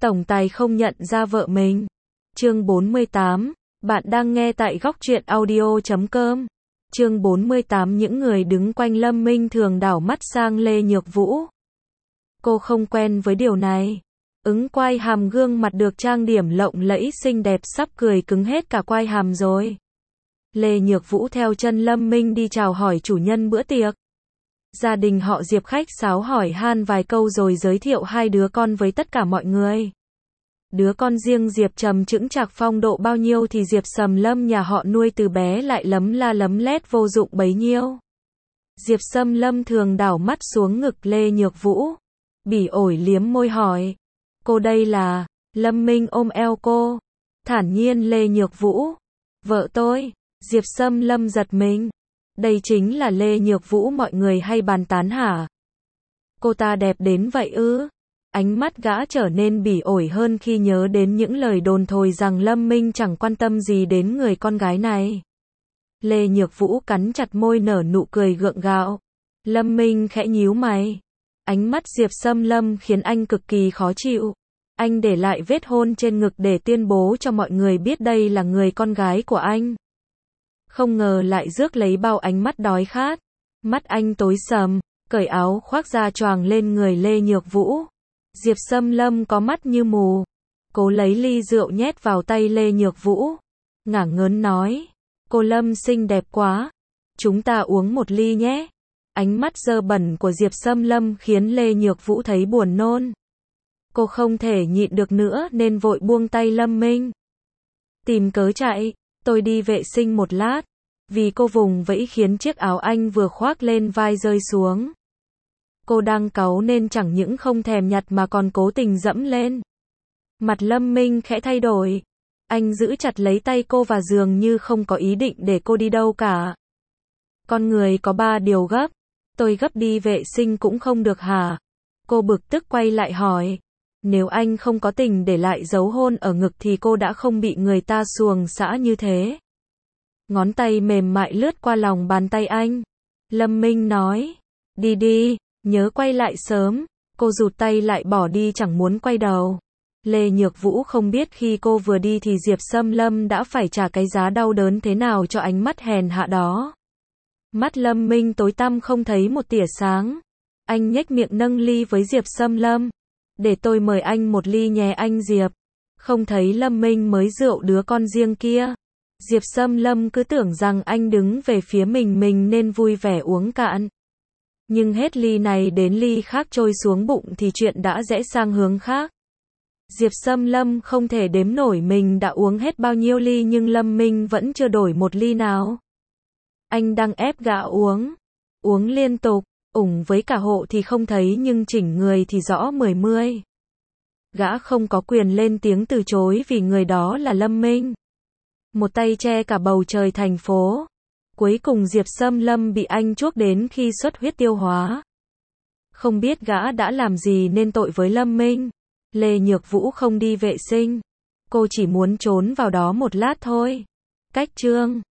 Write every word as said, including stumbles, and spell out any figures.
tổng tài không nhận ra vợ mình. Chương bốn mươi tám, bạn đang nghe tại góc truyện audio chấm com. Chương bốn mươi tám, những người đứng quanh Lâm Minh thường đảo mắt sang Lê Nhược Vũ. Cô không quen với điều này. Ứng quai hàm gương mặt được trang điểm lộng lẫy xinh đẹp sắp cười cứng hết cả quai hàm rồi. Lê Nhược Vũ theo chân Lâm Minh đi chào hỏi chủ nhân bữa tiệc. Gia đình họ Diệp khách sáo hỏi han vài câu rồi giới thiệu hai đứa con với tất cả mọi người. Đứa con riêng Diệp Trầm chững chạc phong độ bao nhiêu thì Diệp Sầm Lâm nhà họ nuôi từ bé lại lấm la lấm lét vô dụng bấy nhiêu. Diệp Sầm Lâm thường đảo mắt xuống ngực Lê Nhược Vũ. Bỉ ổi liếm môi hỏi. Cô đây là... Lâm Minh ôm eo cô. Thản nhiên Lê Nhược Vũ. Vợ tôi. Diệp Sầm Lâm giật mình. Đây chính là Lê Nhược Vũ mọi người hay bàn tán hả? Cô ta đẹp đến vậy ư? Ánh mắt gã trở nên bỉ ổi hơn khi nhớ đến những lời đồn thổi rằng Lâm Minh chẳng quan tâm gì đến người con gái này. Lê Nhược Vũ cắn chặt môi nở nụ cười gượng gạo. Lâm Minh khẽ nhíu mày. Ánh mắt Diệp Sầm Lâm khiến anh cực kỳ khó chịu. Anh để lại vết hôn trên ngực để tuyên bố cho mọi người biết đây là người con gái của anh. Không ngờ lại rước lấy bao ánh mắt đói khát. Mắt anh tối sầm, cởi áo khoác ra choàng lên người Lê Nhược Vũ. Diệp Sầm Lâm có mắt như mù. Cố lấy ly rượu nhét vào tay Lê Nhược Vũ. Ngả ngớn nói. Cô Lâm xinh đẹp quá. Chúng ta uống một ly nhé. Ánh mắt dơ bẩn của Diệp Sầm Lâm khiến Lê Nhược Vũ thấy buồn nôn. Cô không thể nhịn được nữa nên vội buông tay Lâm Minh. Tìm cớ chạy. Tôi đi vệ sinh một lát. Vì cô vùng vẫy khiến chiếc áo anh vừa khoác lên vai rơi xuống. Cô đang cáu nên chẳng những không thèm nhặt mà còn cố tình dẫm lên. Mặt Lâm Minh khẽ thay đổi. Anh giữ chặt lấy tay cô và dường như không có ý định để cô đi đâu cả. Con người có ba điều gấp. Tôi gấp đi vệ sinh cũng không được hả? Cô bực tức quay lại hỏi. Nếu anh không có tình để lại dấu hôn ở ngực thì cô đã không bị người ta xuồng xã như thế. Ngón tay mềm mại lướt qua lòng bàn tay anh. Lâm Minh nói. Đi đi, nhớ quay lại sớm. Cô rụt tay lại bỏ đi chẳng muốn quay đầu. Lê Nhược Vũ không biết khi cô vừa đi thì Diệp Sầm Lâm đã phải trả cái giá đau đớn thế nào cho ánh mắt hèn hạ đó. Mắt Lâm Minh tối tăm không thấy một tia sáng. Anh nhếch miệng nâng ly với Diệp Sầm Lâm. Để tôi mời anh một ly nhé anh Diệp. Không thấy Lâm Minh mới rượu đứa con riêng kia. Diệp Sầm Lâm cứ tưởng rằng anh đứng về phía mình mình nên vui vẻ uống cạn. Nhưng hết ly này đến ly khác trôi xuống bụng thì chuyện đã rẽ sang hướng khác. Diệp Sầm Lâm không thể đếm nổi mình đã uống hết bao nhiêu ly nhưng Lâm Minh vẫn chưa đổi một ly nào. Anh đang ép gã uống. Uống liên tục, ủng với cả hộ thì không thấy nhưng chỉnh người thì rõ mười mươi. Gã không có quyền lên tiếng từ chối vì người đó là Lâm Minh. Một tay che cả bầu trời thành phố. Cuối cùng Diệp Sầm Lâm bị anh chuốc đến khi xuất huyết tiêu hóa. Không biết gã đã làm gì nên tội với Lâm Minh. Lê Nhược Vũ không đi vệ sinh. Cô chỉ muốn trốn vào đó một lát thôi. Cách chương